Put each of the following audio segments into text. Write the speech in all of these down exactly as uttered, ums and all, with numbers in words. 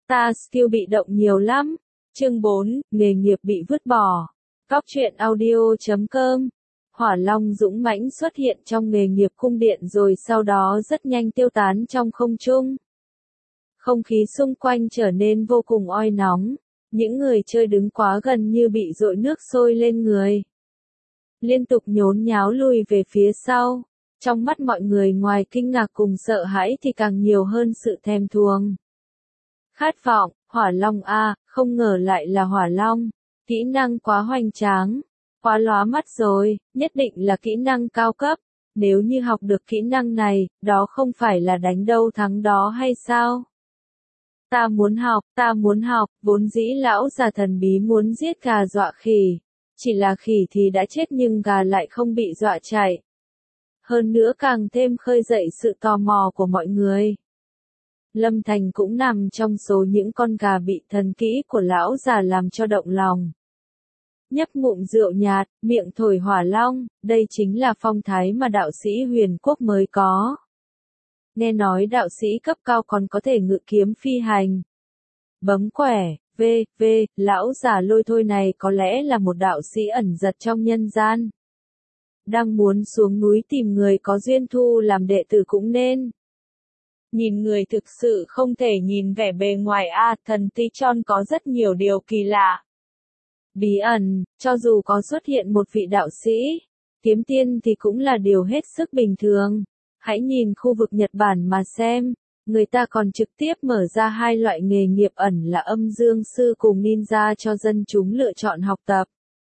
Ta skill bị động nhiều lắm. Chương bốn, nghề nghiệp bị vứt bỏ. Cóc truyện audio chấm com. Hỏa long dũng mãnh xuất hiện trong nghề nghiệp cung điện rồi sau đó rất nhanh tiêu tán trong không trung. Không khí xung quanh trở nên vô cùng oi nóng. Những người chơi đứng quá gần như bị dội nước sôi lên người. Liên tục nhốn nháo lùi về phía sau. Trong mắt mọi người ngoài kinh ngạc cùng sợ hãi thì càng nhiều hơn sự thèm thuồng. Khát vọng, hỏa long a, không ngờ lại là hỏa long. Kỹ năng quá hoành tráng, quá lóa mắt rồi, nhất định là kỹ năng cao cấp. Nếu như học được kỹ năng này, đó không phải là đánh đâu thắng đó hay sao? Ta muốn học, ta muốn học, vốn dĩ lão già thần bí muốn giết gà dọa khỉ. Chỉ là khỉ thì đã chết nhưng gà lại không bị dọa chạy. Hơn nữa càng thêm khơi dậy sự tò mò của mọi người. Lâm Thành cũng nằm trong số những con gà bị thần kỹ của lão già làm cho động lòng. Nhấp ngụm rượu nhạt, miệng thổi hỏa long, đây chính là phong thái mà đạo sĩ huyền quốc mới có. Nghe nói đạo sĩ cấp cao còn có thể ngự kiếm phi hành. Bấm quẻ, v, v, lão già lôi thôi này có lẽ là một đạo sĩ ẩn giật trong nhân gian. Đang muốn xuống núi tìm người có duyên thu làm đệ tử cũng nên. Nhìn người thực sự không thể nhìn vẻ bề ngoài a, thần tí chon có rất nhiều điều kỳ lạ. Bí ẩn, cho dù có xuất hiện một vị đạo sĩ, kiếm tiên thì cũng là điều hết sức bình thường. Hãy nhìn khu vực Nhật Bản mà xem, người ta còn trực tiếp mở ra hai loại nghề nghiệp ẩn là âm dương sư cùng ninja cho dân chúng lựa chọn học tập.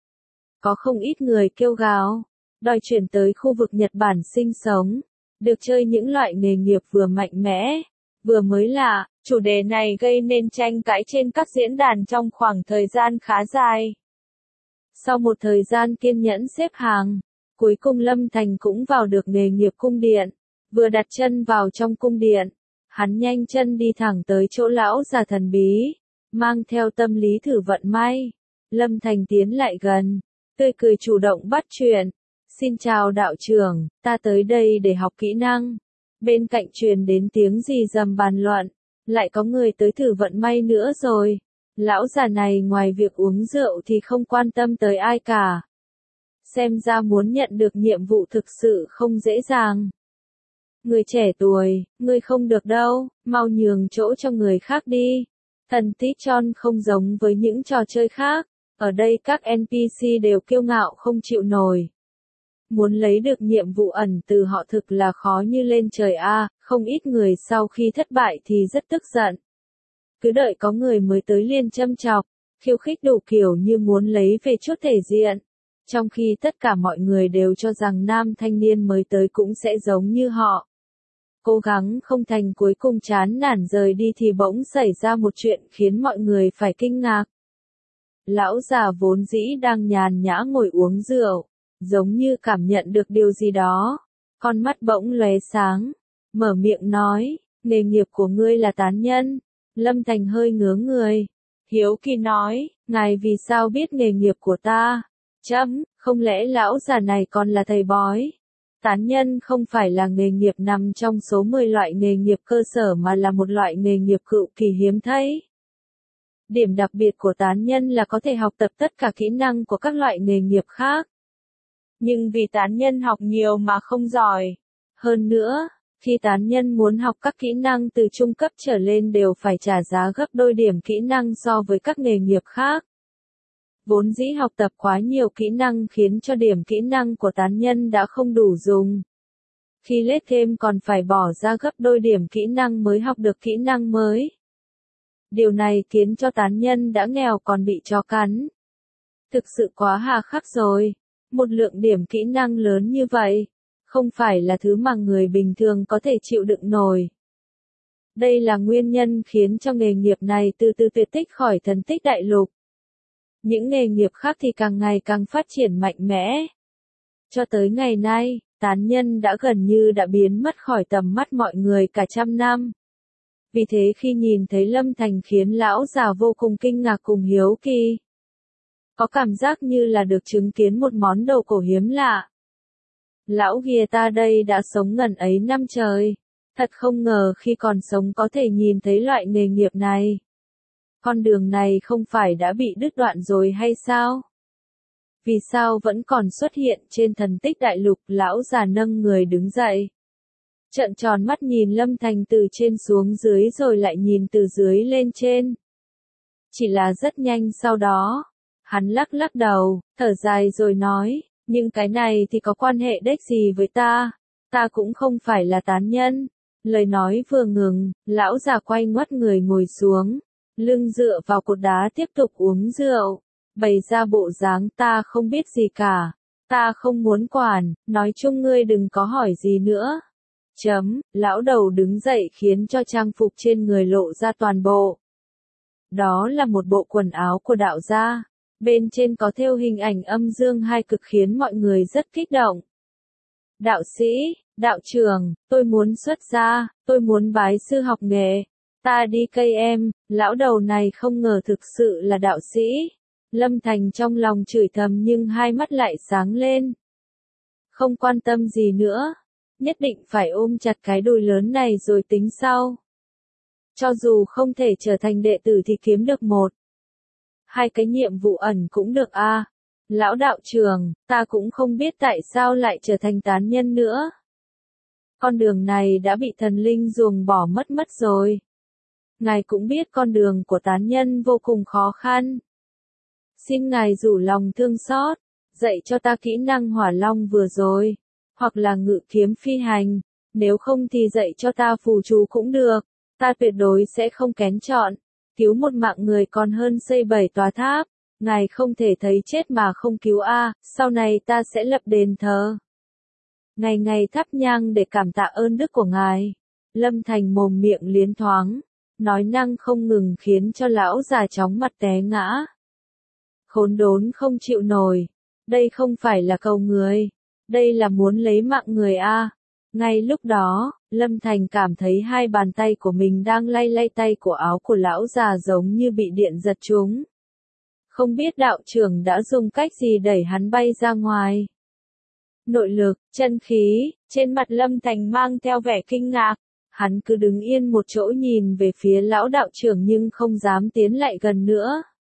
Có không ít người kêu gào, đòi chuyển tới khu vực Nhật Bản sinh sống, được chơi những loại nghề nghiệp vừa mạnh mẽ, vừa mới lạ. Chủ đề này gây nên tranh cãi trên các diễn đàn trong khoảng thời gian khá dài. Sau một thời gian kiên nhẫn xếp hàng, cuối cùng Lâm Thành cũng vào được nghề nghiệp cung điện. Vừa đặt chân vào trong cung điện, hắn nhanh chân đi thẳng tới chỗ lão già thần bí, mang theo tâm lý thử vận may. Lâm Thành tiến lại gần, tươi cười chủ động bắt chuyện. Xin chào đạo trưởng, ta tới đây để học kỹ năng. Bên cạnh truyền đến tiếng rì rầm bàn luận, lại có người tới thử vận may nữa rồi. Lão già này ngoài việc uống rượu thì không quan tâm tới ai cả. Xem ra muốn nhận được nhiệm vụ thực sự không dễ dàng. Người trẻ tuổi, ngươi không được đâu, mau nhường chỗ cho người khác đi. Thần tí chon không giống với những trò chơi khác, ở đây các en pê xê đều kiêu ngạo không chịu nổi. Muốn lấy được nhiệm vụ ẩn từ họ thực là khó như lên trời a, không ít người sau khi thất bại thì rất tức giận. Cứ đợi có người mới tới liền châm chọc, khiêu khích đủ kiểu như muốn lấy về chút thể diện. Trong khi tất cả mọi người đều cho rằng nam thanh niên mới tới cũng sẽ giống như họ. Cố gắng không thành cuối cùng chán nản rời đi thì bỗng xảy ra một chuyện khiến mọi người phải kinh ngạc. Lão già vốn dĩ đang nhàn nhã ngồi uống rượu, giống như cảm nhận được điều gì đó. Con mắt bỗng lóe sáng, mở miệng nói, nghề nghiệp của ngươi là tán nhân. Lâm Thành hơi ngớ người, hiếu kỳ nói, ngài vì sao biết nghề nghiệp của ta? Chấm, không lẽ lão già này còn là thầy bói? Tán nhân không phải là nghề nghiệp nằm trong số mười loại nghề nghiệp cơ sở mà là một loại nghề nghiệp cựu kỳ hiếm thấy. Điểm đặc biệt của tán nhân là có thể học tập tất cả kỹ năng của các loại nghề nghiệp khác. Nhưng vì tán nhân học nhiều mà không giỏi. Hơn nữa, khi tán nhân muốn học các kỹ năng từ trung cấp trở lên đều phải trả giá gấp đôi điểm kỹ năng so với các nghề nghiệp khác. Vốn dĩ học tập quá nhiều kỹ năng khiến cho điểm kỹ năng của tán nhân đã không đủ dùng. Khi lết thêm còn phải bỏ ra gấp đôi điểm kỹ năng mới học được kỹ năng mới. Điều này khiến cho tán nhân đã nghèo còn bị chó cắn. Thực sự quá hà khắc rồi. Một lượng điểm kỹ năng lớn như vậy, không phải là thứ mà người bình thường có thể chịu đựng nổi. Đây là nguyên nhân khiến cho nghề nghiệp này từ từ tuyệt tích khỏi thần tích đại lục. Những nghề nghiệp khác thì càng ngày càng phát triển mạnh mẽ. Cho tới ngày nay, tán nhân đã gần như đã biến mất khỏi tầm mắt mọi người cả trăm năm. Vì thế khi nhìn thấy Lâm Thành khiến lão già vô cùng kinh ngạc cùng hiếu kỳ. Có cảm giác như là được chứng kiến một món đồ cổ hiếm lạ. Lão ghìa ta đây đã sống ngần ấy năm trời. Thật không ngờ khi còn sống có thể nhìn thấy loại nghề nghiệp này. Con đường này không phải đã bị đứt đoạn rồi hay sao? Vì sao vẫn còn xuất hiện trên thần tích đại lục? Lão già nâng người đứng dậy. Trợn tròn mắt nhìn Lâm Thành từ trên xuống dưới rồi lại nhìn từ dưới lên trên. Chỉ là rất nhanh sau đó, hắn lắc lắc đầu, thở dài rồi nói, nhưng cái này thì có quan hệ đếch gì với ta, ta cũng không phải là tán nhân. Lời nói vừa ngừng, lão già quay ngoắt người ngồi xuống, lưng dựa vào cột đá tiếp tục uống rượu, bày ra bộ dáng ta không biết gì cả, ta không muốn quản, nói chung ngươi đừng có hỏi gì nữa. Chấm, lão đầu đứng dậy khiến cho trang phục trên người lộ ra toàn bộ. Đó là một bộ quần áo của đạo gia, bên trên có thêu hình ảnh âm dương hai cực khiến mọi người rất kích động. Đạo sĩ, đạo trưởng, tôi muốn xuất gia, tôi muốn bái sư học nghề, ta đi cây em, lão đầu này không ngờ thực sự là đạo sĩ. Lâm Thành trong lòng chửi thầm nhưng hai mắt lại sáng lên. Không quan tâm gì nữa, nhất định phải ôm chặt cái đùi lớn này rồi tính sau. Cho dù không thể trở thành đệ tử thì kiếm được một, hai cái nhiệm vụ ẩn cũng được a. À. Lão đạo trưởng, ta cũng không biết tại sao lại trở thành tán nhân nữa. Con đường này đã bị thần linh ruồng bỏ mất mất rồi. Ngài cũng biết con đường của tán nhân vô cùng khó khăn. Xin ngài rủ lòng thương xót, dạy cho ta kỹ năng hỏa long vừa rồi, hoặc là ngự kiếm phi hành, nếu không thì dạy cho ta phù chú cũng được, ta tuyệt đối sẽ không kén chọn, cứu một mạng người còn hơn xây bảy tòa tháp, ngài không thể thấy chết mà không cứu a, sau này ta sẽ lập đền thờ. Ngày ngày thắp nhang để cảm tạ ơn đức của ngài. Lâm Thành mồm miệng liến thoáng, nói năng không ngừng khiến cho lão già chóng mặt té ngã. Khốn đốn không chịu nổi, đây không phải là cầu người, đây là muốn lấy mạng người a. À. Ngay lúc đó, Lâm Thành cảm thấy hai bàn tay của mình đang lay lay tay của áo của lão già giống như bị điện giật trúng. Không biết đạo trưởng đã dùng cách gì đẩy hắn bay ra ngoài. Nội lực, chân khí, trên mặt Lâm Thành mang theo vẻ kinh ngạc, hắn cứ đứng yên một chỗ nhìn về phía lão đạo trưởng nhưng không dám tiến lại gần nữa.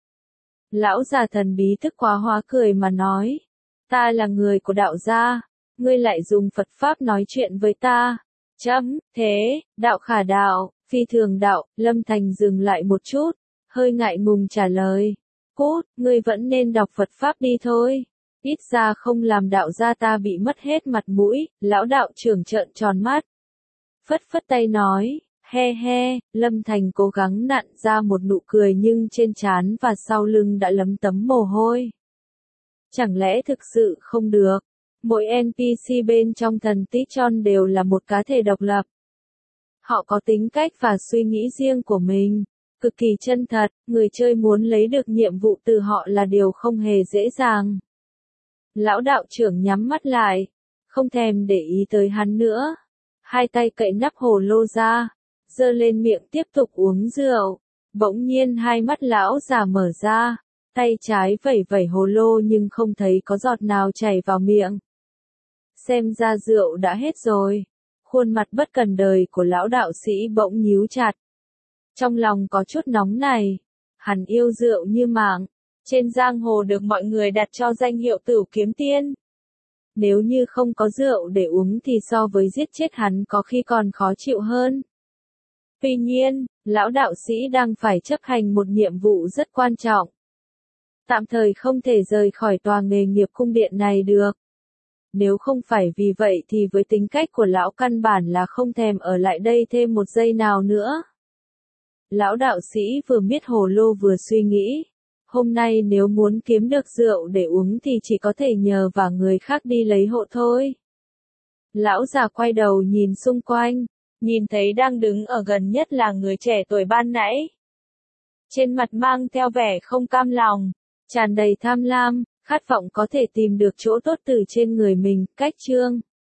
Lão già thần bí thức quá hóa cười mà nói, ta là người của đạo gia, ngươi lại dùng Phật Pháp nói chuyện với ta. Chấm, thế, đạo khả đạo, phi thường đạo. Lâm Thành dừng lại một chút, hơi ngại ngùng trả lời, cút, ngươi vẫn nên đọc Phật Pháp đi thôi, ít ra không làm đạo gia ta bị mất hết mặt mũi. Lão đạo trưởng trợn tròn mắt, phất phất tay nói, he he. Lâm Thành cố gắng nặn ra một nụ cười nhưng trên trán và sau lưng đã lấm tấm mồ hôi. Chẳng lẽ thực sự không được? Mỗi en pê xê bên trong thần tích Chon đều là một cá thể độc lập. Họ có tính cách và suy nghĩ riêng của mình, cực kỳ chân thật, người chơi muốn lấy được nhiệm vụ từ họ là điều không hề dễ dàng. Lão đạo trưởng nhắm mắt lại, không thèm để ý tới hắn nữa. Hai tay cậy nắp hồ lô ra, giơ lên miệng tiếp tục uống rượu. Bỗng nhiên hai mắt lão già mở ra, tay trái vẩy vẩy hồ lô nhưng không thấy có giọt nào chảy vào miệng. Xem ra rượu đã hết rồi. Khuôn mặt bất cần đời của lão đạo sĩ bỗng nhíu chặt. Trong lòng có chút nóng này. Hắn yêu rượu như mạng. Trên giang hồ được mọi người đặt cho danh hiệu Tửu Kiếm Tiên. Nếu như không có rượu để uống thì so với giết chết hắn có khi còn khó chịu hơn. Tuy nhiên, lão đạo sĩ đang phải chấp hành một nhiệm vụ rất quan trọng. Tạm thời không thể rời khỏi tòa nghề nghiệp cung điện này được. Nếu không phải vì vậy thì với tính cách của lão căn bản là không thèm ở lại đây thêm một giây nào nữa. Lão đạo sĩ vừa miết hồ lô vừa suy nghĩ. Hôm nay nếu muốn kiếm được rượu để uống thì chỉ có thể nhờ vào người khác đi lấy hộ thôi. Lão già quay đầu nhìn xung quanh, nhìn thấy đang đứng ở gần nhất là người trẻ tuổi ban nãy. Trên mặt mang theo vẻ không cam lòng, tràn đầy tham lam, khát vọng có thể tìm được chỗ tốt từ trên người mình. Cách chương